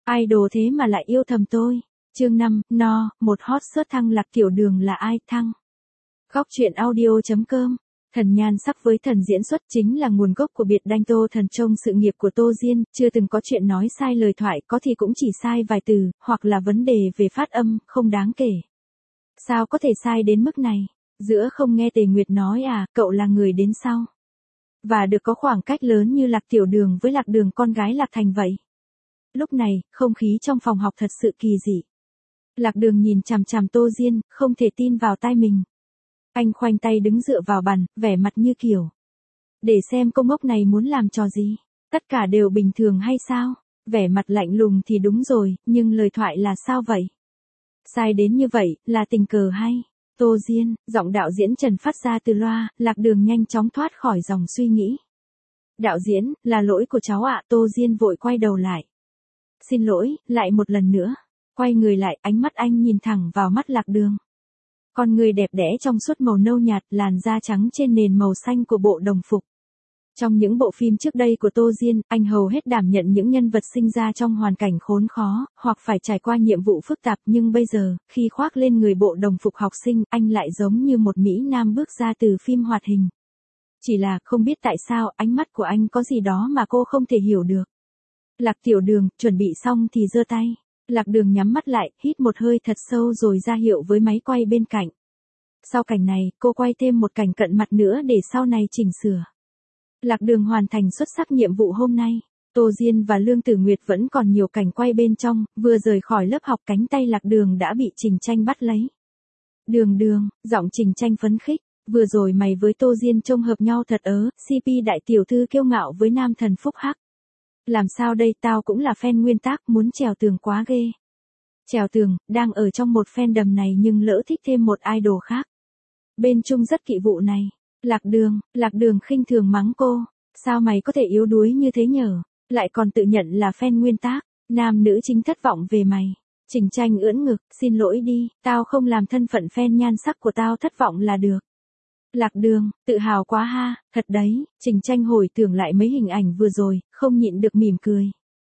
idol thế mà lại yêu thầm tôi. Chương 5, một hot search thăng Lạc Tiểu Đường là ai thăng? Góc truyện audio.com. Thần nhan sắc với thần diễn xuất chính là nguồn gốc của biệt danh Tô Thần trong sự nghiệp của Tô Diên, chưa từng có chuyện nói sai lời thoại, có thì cũng chỉ sai vài từ, hoặc là vấn đề về phát âm, không đáng kể. Sao có thể sai đến mức này? Giữa không nghe Tề Nguyệt nói à, cậu là người đến sau. Và được có khoảng cách lớn như Lạc Tiểu Đường với Lạc Đường con gái Lạc Thành vậy. Lúc này, không khí trong phòng học thật sự kỳ dị. Lạc Đường nhìn chằm chằm Tô Diên, không thể tin vào tai mình. Anh khoanh tay đứng dựa vào bàn, vẻ mặt như kiểu. Để xem cô ngốc này muốn làm trò gì. Tất cả đều bình thường hay sao? Vẻ mặt lạnh lùng thì đúng rồi, nhưng lời thoại là sao vậy? Sai đến như vậy, là tình cờ hay? Tô Diên, giọng đạo diễn Trần phát ra từ loa, Lạc Đường nhanh chóng thoát khỏi dòng suy nghĩ. Đạo diễn, là lỗi của cháu ạ. Tô Diên vội quay đầu lại. Xin lỗi, lại một lần nữa. Quay người lại, ánh mắt anh nhìn thẳng vào mắt Lạc Đường. Con người đẹp đẽ trong suốt màu nâu nhạt, làn da trắng trên nền màu xanh của bộ đồng phục. Trong những bộ phim trước đây của Tô Diên, anh hầu hết đảm nhận những nhân vật sinh ra trong hoàn cảnh khốn khó, hoặc phải trải qua nhiệm vụ phức tạp, nhưng bây giờ, khi khoác lên người bộ đồng phục học sinh, anh lại giống như một mỹ nam bước ra từ phim hoạt hình. Chỉ là, không biết tại sao, ánh mắt của anh có gì đó mà cô không thể hiểu được. Lạc Tiểu Đường, chuẩn bị xong thì giơ tay. Lạc Đường nhắm mắt lại, hít một hơi thật sâu rồi ra hiệu với máy quay bên cạnh. Sau cảnh này, cô quay thêm một cảnh cận mặt nữa để sau này chỉnh sửa. Lạc Đường hoàn thành xuất sắc nhiệm vụ hôm nay. Tô Diên và Lương Tử Nguyệt vẫn còn nhiều cảnh quay bên trong, vừa rời khỏi lớp học cánh tay Lạc Đường đã bị Trình Tranh bắt lấy. Đường Đường, giọng Trình Tranh phấn khích, vừa rồi mày với Tô Diên trông hợp nhau thật ớ, CP đại tiểu thư kiêu ngạo với nam thần phúc hắc. Làm sao đây, tao cũng là fan nguyên tác, muốn trèo tường quá ghê. Trèo tường, đang ở trong một fandom này nhưng lỡ thích thêm một idol khác. Bên Trung rất kỵ vụ này. Lạc Đường khinh thường mắng cô. Sao mày có thể yếu đuối như thế nhở? Lại còn tự nhận là fan nguyên tác. Nam nữ chính thất vọng về mày. Trình Tranh ưỡn ngực, xin lỗi đi, tao không làm thân phận fan nhan sắc của tao thất vọng là được. Lạc Đường, tự hào quá ha, thật đấy. Trình Tranh hồi tưởng lại mấy hình ảnh vừa rồi, không nhịn được mỉm cười.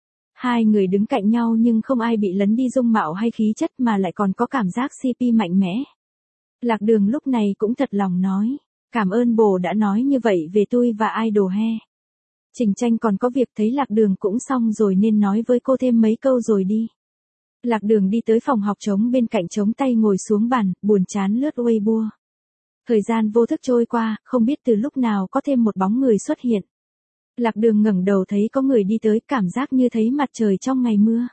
Hai người đứng cạnh nhau nhưng không ai bị lấn đi dung mạo hay khí chất mà lại còn có cảm giác CP mạnh mẽ. Lạc Đường lúc này cũng thật lòng nói, cảm ơn bồ đã nói như vậy về tôi và idol he. Trình Tranh còn có việc, thấy Lạc Đường cũng xong rồi nên nói với cô thêm mấy câu rồi đi. Lạc Đường đi tới phòng học trống bên cạnh, chống tay ngồi xuống bàn, buồn chán lướt Weibo. Thời gian vô thức trôi qua, không biết từ lúc nào có thêm một bóng người xuất hiện. Lạc Đường ngẩng đầu thấy có người đi tới, cảm giác như thấy mặt trời trong ngày mưa.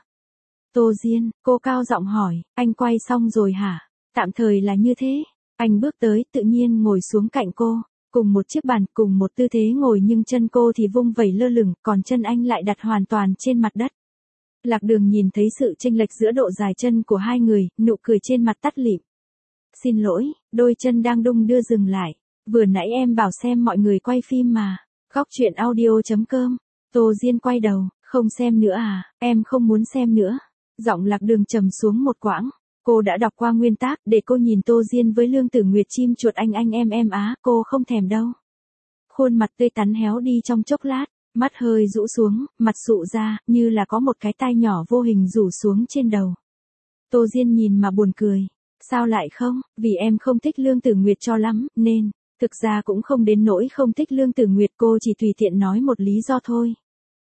Tô Diên, cô cao giọng hỏi, anh quay xong rồi hả? Tạm thời là như thế. Anh bước tới, tự nhiên ngồi xuống cạnh cô. Cùng một chiếc bàn, cùng một tư thế ngồi nhưng chân cô thì vung vẩy lơ lửng, còn chân anh lại đặt hoàn toàn trên mặt đất. Lạc Đường nhìn thấy sự chênh lệch giữa độ dài chân của hai người, nụ cười trên mặt tắt lịm. Xin lỗi, đôi chân đang đung đưa dừng lại. Vừa nãy em bảo xem mọi người quay phim mà. Góc truyện audio.com. Tô Diên quay đầu, không xem nữa à, em không muốn xem nữa. Giọng Lạc Đường trầm xuống một quãng. Cô đã đọc qua nguyên tác, để cô nhìn Tô Diên với Lương Tử Nguyệt chim chuột anh em á, cô không thèm đâu. Khuôn mặt tươi tắn héo đi trong chốc lát, mắt hơi rũ xuống, mặt sụ ra, như là có một cái tai nhỏ vô hình rủ xuống trên đầu. Tô Diên nhìn mà buồn cười. Sao lại không? Vì em không thích Lương Tử Nguyệt cho lắm, nên, thực ra cũng không đến nỗi không thích Lương Tử Nguyệt, cô chỉ tùy tiện nói một lý do thôi.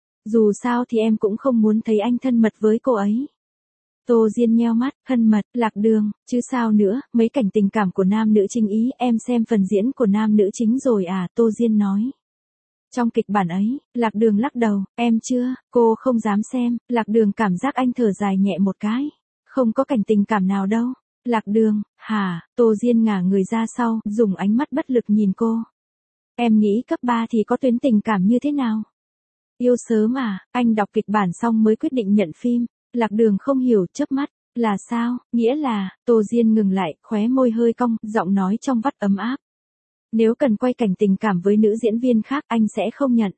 Dù sao thì em cũng không muốn thấy anh thân mật với cô ấy. Tô Diên nheo mắt, thân mật, Lạc Đường, chứ sao nữa, mấy cảnh tình cảm của nam nữ chính ý, em xem phần diễn của nam nữ chính rồi à, Tô Diên nói. Trong kịch bản ấy, Lạc Đường lắc đầu, em chưa, cô không dám xem, Lạc Đường cảm giác anh thở dài nhẹ một cái. Không có cảnh tình cảm nào đâu. Lạc Đường, hả, Tô Diên ngả người ra sau, dùng ánh mắt bất lực nhìn cô. Em nghĩ cấp 3 thì có tuyến tình cảm như thế nào? Yêu sớm à, anh đọc kịch bản xong mới quyết định nhận phim. Lạc Đường không hiểu, chớp mắt, là sao, nghĩa là, Tô Diên ngừng lại, khóe môi hơi cong, giọng nói trong vắt ấm áp. Nếu cần quay cảnh tình cảm với nữ diễn viên khác, anh sẽ không nhận.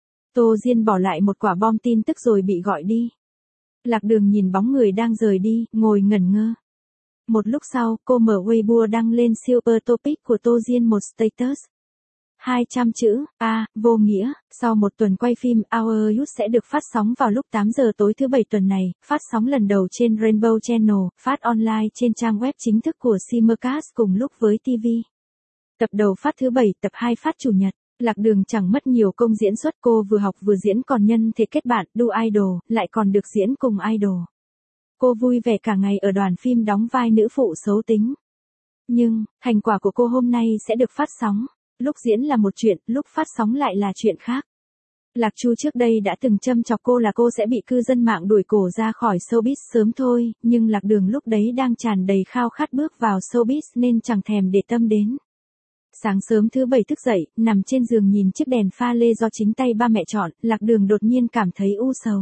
Tô Diên bỏ lại một quả bom tin tức rồi bị gọi đi. Lạc Đường nhìn bóng người đang rời đi, ngồi ngẩn ngơ. Một lúc sau, cô mở Weibo đăng lên super topic của Tô Diên một status. 200 chữ, vô nghĩa. Sau một tuần quay phim, Our Youth sẽ được phát sóng vào lúc 8 giờ tối thứ Bảy tuần này, phát sóng lần đầu trên Rainbow Channel, phát online trên trang web chính thức của Simulcast cùng lúc với TV. Tập đầu phát thứ Bảy, tập 2 phát Chủ nhật. Lạc Đường chẳng mất nhiều công diễn xuất, cô vừa học vừa diễn còn nhân thể kết bạn, đu idol, lại còn được diễn cùng idol. Cô vui vẻ cả ngày ở đoàn phim đóng vai nữ phụ xấu tính. Nhưng, thành quả của cô hôm nay sẽ được phát sóng. Lúc diễn là một chuyện, lúc phát sóng lại là chuyện khác. Lạc Chu trước đây đã từng châm chọc cô là cô sẽ bị cư dân mạng đuổi cổ ra khỏi showbiz sớm thôi, nhưng Lạc Đường lúc đấy đang tràn đầy khao khát bước vào showbiz nên chẳng thèm để tâm đến. Sáng sớm thứ Bảy thức dậy, nằm trên giường nhìn chiếc đèn pha lê do chính tay ba mẹ chọn, Lạc Đường đột nhiên cảm thấy u sầu.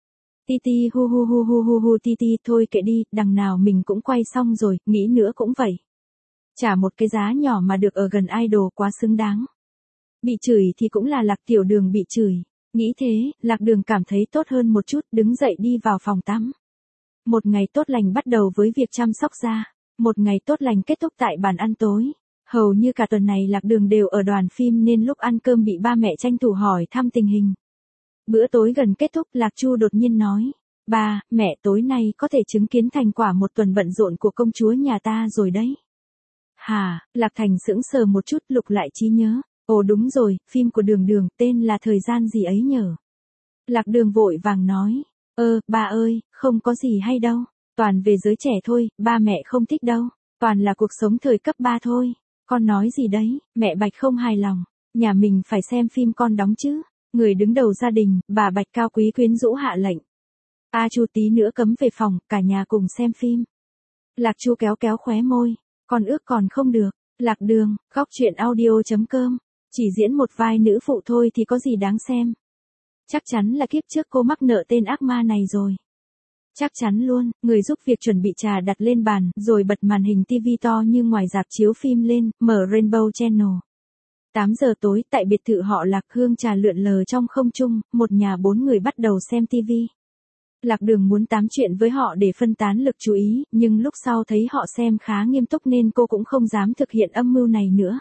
Ti hu hu hu hu hu hu ti, thôi kệ đi, đằng nào mình cũng quay xong rồi, nghĩ nữa cũng vậy. Trả một cái giá nhỏ mà được ở gần idol quá xứng đáng. Bị chửi thì cũng là Lạc Tiểu Đường bị chửi. Nghĩ thế, Lạc Đường cảm thấy tốt hơn một chút, đứng dậy đi vào phòng tắm. Một ngày tốt lành bắt đầu với việc chăm sóc da. Một ngày tốt lành kết thúc tại bàn ăn tối. Hầu như cả tuần này Lạc Đường đều ở đoàn phim nên lúc ăn cơm bị ba mẹ tranh thủ hỏi thăm tình hình. Bữa tối gần kết thúc, Lạc Chu đột nhiên nói. Ba, mẹ tối nay có thể chứng kiến thành quả một tuần bận rộn của công chúa nhà ta rồi đấy. Hả, Lạc Thành sững sờ một chút, lục lại trí nhớ. Ồ đúng rồi, phim của Đường Đường, tên là Thời gian gì ấy nhở? Lạc Đường vội vàng nói. Ba ơi, không có gì hay đâu. Toàn về giới trẻ thôi, ba mẹ không thích đâu. Toàn là cuộc sống thời cấp 3 thôi. Con nói gì đấy, mẹ Bạch không hài lòng. Nhà mình phải xem phim con đóng chứ. Người đứng đầu gia đình, bà Bạch cao quý quyến rũ hạ lệnh. Chu tí nữa cấm về phòng, cả nhà cùng xem phim. Lạc Chu kéo kéo khóe môi. Con ước còn không được. Lạc Đường, góc truyện audio.com. Chỉ diễn một vai nữ phụ thôi thì có gì đáng xem. Chắc chắn là kiếp trước cô mắc nợ tên ác ma này rồi. Chắc chắn luôn, người giúp việc chuẩn bị trà đặt lên bàn, rồi bật màn hình TV to như ngoài rạp chiếu phim lên, mở Rainbow Channel. 8 giờ tối, tại biệt thự họ Lạc, hương trà lượn lờ trong không trung, một nhà 4 người bắt đầu xem TV. Lạc Đường muốn tám chuyện với họ để phân tán lực chú ý, nhưng lúc sau thấy họ xem khá nghiêm túc nên cô cũng không dám thực hiện âm mưu này nữa.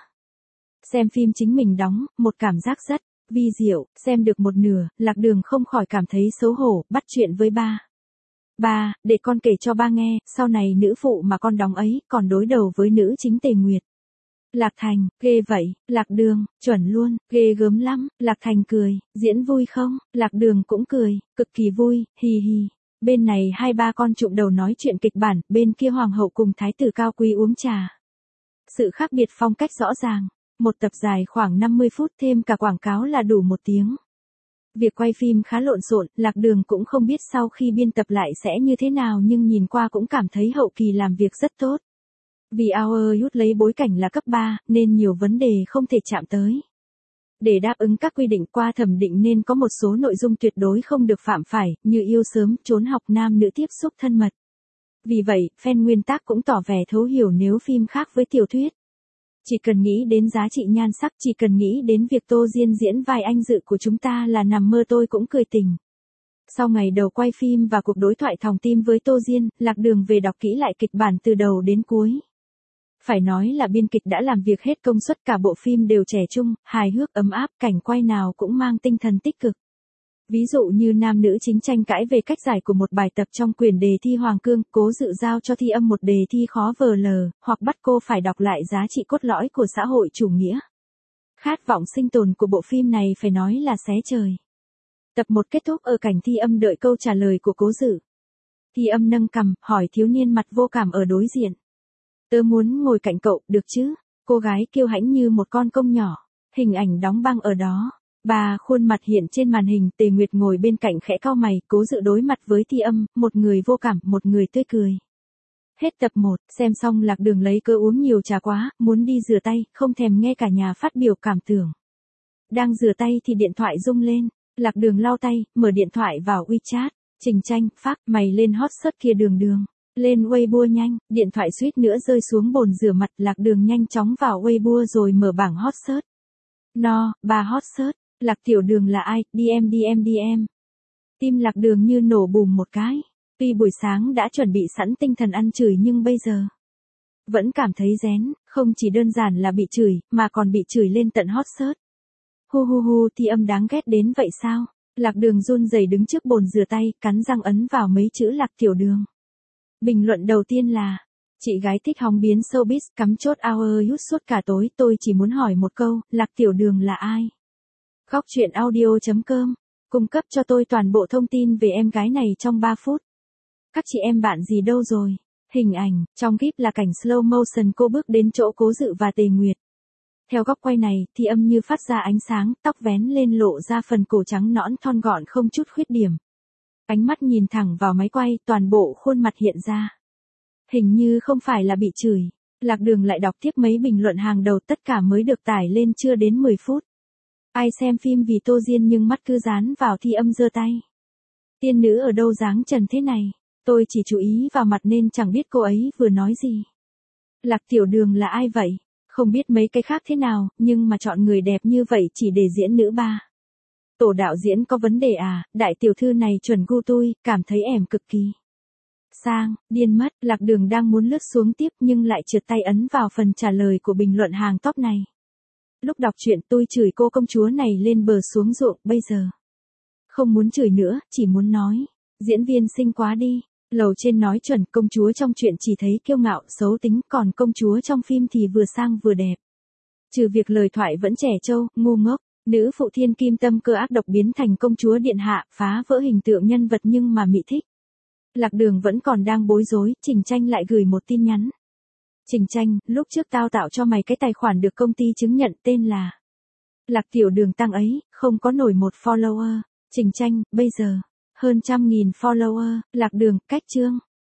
Xem phim chính mình đóng, một cảm giác rất vi diệu, xem được một nửa, Lạc Đường không khỏi cảm thấy xấu hổ, bắt chuyện với ba. Ba, để con kể cho ba nghe, sau này nữ phụ mà con đóng ấy, còn đối đầu với nữ chính Tề Nguyệt. Lạc Thành, ghê vậy, Lạc Đường, chuẩn luôn, ghê gớm lắm, Lạc Thành cười, diễn vui không, Lạc Đường cũng cười, cực kỳ vui, hi hi. Bên này hai ba con trụm đầu nói chuyện kịch bản, bên kia hoàng hậu cùng thái tử cao quý uống trà. Sự khác biệt phong cách rõ ràng, một tập dài khoảng 50 phút thêm cả quảng cáo là đủ 1 tiếng. Việc quay phim khá lộn xộn, Lạc Đường cũng không biết sau khi biên tập lại sẽ như thế nào nhưng nhìn qua cũng cảm thấy hậu kỳ làm việc rất tốt. Vì Our Youth lấy bối cảnh là cấp 3, nên nhiều vấn đề không thể chạm tới. Để đáp ứng các quy định qua thẩm định nên có một số nội dung tuyệt đối không được phạm phải, như yêu sớm, trốn học, nam nữ tiếp xúc thân mật. Vì vậy, fan nguyên tác cũng tỏ vẻ thấu hiểu nếu phim khác với tiểu thuyết. Chỉ cần nghĩ đến giá trị nhan sắc, chỉ cần nghĩ đến việc Tô Diên diễn vai anh dự của chúng ta là nằm mơ tôi cũng cười tỉnh. Sau ngày đầu quay phim và cuộc đối thoại thòng tim với Tô Diên, Lạc Đường về đọc kỹ lại kịch bản từ đầu đến cuối. Phải nói là biên kịch đã làm việc hết công suất, cả bộ phim đều trẻ trung, hài hước, ấm áp, cảnh quay nào cũng mang tinh thần tích cực. Ví dụ như nam nữ chính tranh cãi về cách giải của một bài tập trong quyển đề thi Hoàng Cương, Cố Dự giao cho Thi Âm một đề thi khó vờ lờ, hoặc bắt cô phải đọc lại giá trị cốt lõi của xã hội chủ nghĩa. Khát vọng sinh tồn của bộ phim này phải nói là xé trời. Tập 1 kết thúc ở cảnh Thi Âm đợi câu trả lời của Cố Dự. Thi Âm nâng cằm, hỏi thiếu niên mặt vô cảm ở đối diện. Tớ muốn ngồi cạnh cậu, được chứ? Cô gái kiêu hãnh như một con công nhỏ. Hình ảnh đóng băng ở đó. Bà khuôn mặt hiện trên màn hình, Tề Nguyệt ngồi bên cạnh khẽ cau mày, Cố Dự đối mặt với Thi Âm, một người vô cảm, một người tươi cười. Hết tập 1, xem xong Lạc Đường lấy cớ uống nhiều trà quá, muốn đi rửa tay, không thèm nghe cả nhà phát biểu cảm tưởng. Đang rửa tay thì điện thoại rung lên, Lạc Đường lau tay, mở điện thoại vào WeChat, Trình Tranh, phát, mày lên hot search kia Đường Đường. Lên Weibo nhanh, điện thoại suýt nữa rơi xuống bồn rửa mặt, Lạc Đường nhanh chóng vào Weibo rồi mở bảng hot search. Bà hot search, Lạc Tiểu Đường là ai, DM. Tim Lạc Đường như nổ bùm một cái. Tuy buổi sáng đã chuẩn bị sẵn tinh thần ăn chửi nhưng bây giờ vẫn cảm thấy rén, không chỉ đơn giản là bị chửi, mà còn bị chửi lên tận hot search. Hu hu hu, Thi Âm đáng ghét đến vậy sao? Lạc Đường run rẩy đứng trước bồn rửa tay, cắn răng ấn vào mấy chữ Lạc Tiểu Đường. Bình luận đầu tiên là, chị gái thích hóng biến showbiz, cắm chốt hour hút suốt cả tối, tôi chỉ muốn hỏi một câu, Lạc Tiểu Đường là ai? Góc truyện audio.com, cung cấp cho tôi toàn bộ thông tin về em gái này trong 3 phút. Các chị em bạn gì đâu rồi? Hình ảnh, trong clip là cảnh slow motion cô bước đến chỗ Cố Dự và Tề Nguyệt. Theo góc quay này, Thi Âm như phát ra ánh sáng, tóc vén lên lộ ra phần cổ trắng nõn thon gọn không chút khuyết điểm. Ánh mắt nhìn thẳng vào máy quay, toàn bộ khuôn mặt hiện ra. Hình như không phải là bị chửi. Lạc Đường lại đọc tiếp mấy bình luận hàng đầu, tất cả mới được tải lên chưa đến 10 phút. Ai xem phim vì Tô Diên nhưng mắt cứ dán vào Thi Âm giơ tay. Tiên nữ ở đâu dáng trần thế này? Tôi chỉ chú ý vào mặt nên chẳng biết cô ấy vừa nói gì. Lạc Tiểu Đường là ai vậy? Không biết mấy cái khác thế nào, nhưng mà chọn người đẹp như vậy chỉ để diễn nữ ba. Tổ đạo diễn có vấn đề à? Đại tiểu thư này chuẩn gu tôi, cảm thấy ẻm cực kỳ. Sang, điên mất, Lạc Đường đang muốn lướt xuống tiếp nhưng lại trượt tay ấn vào phần trả lời của bình luận hàng top này. Lúc đọc truyện tôi chửi cô công chúa này lên bờ xuống ruộng, bây giờ không muốn chửi nữa, chỉ muốn nói, diễn viên xinh quá đi. Lầu trên nói chuẩn, công chúa trong truyện chỉ thấy kiêu ngạo, xấu tính, còn công chúa trong phim thì vừa sang vừa đẹp. Trừ việc lời thoại vẫn trẻ trâu, ngu ngốc, nữ phụ thiên kim tâm cơ ác độc biến thành công chúa điện hạ, phá vỡ hình tượng nhân vật nhưng mà Mỹ thích. Lạc Đường vẫn còn đang bối rối, Trình Tranh lại gửi một tin nhắn. Trình Tranh, lúc trước tao tạo cho mày cái tài khoản được công ty chứng nhận tên là Lạc Tiểu Đường tăng ấy, không có nổi một follower. Trình Tranh, bây giờ hơn 100.000 follower. Lạc Đường, cách chương.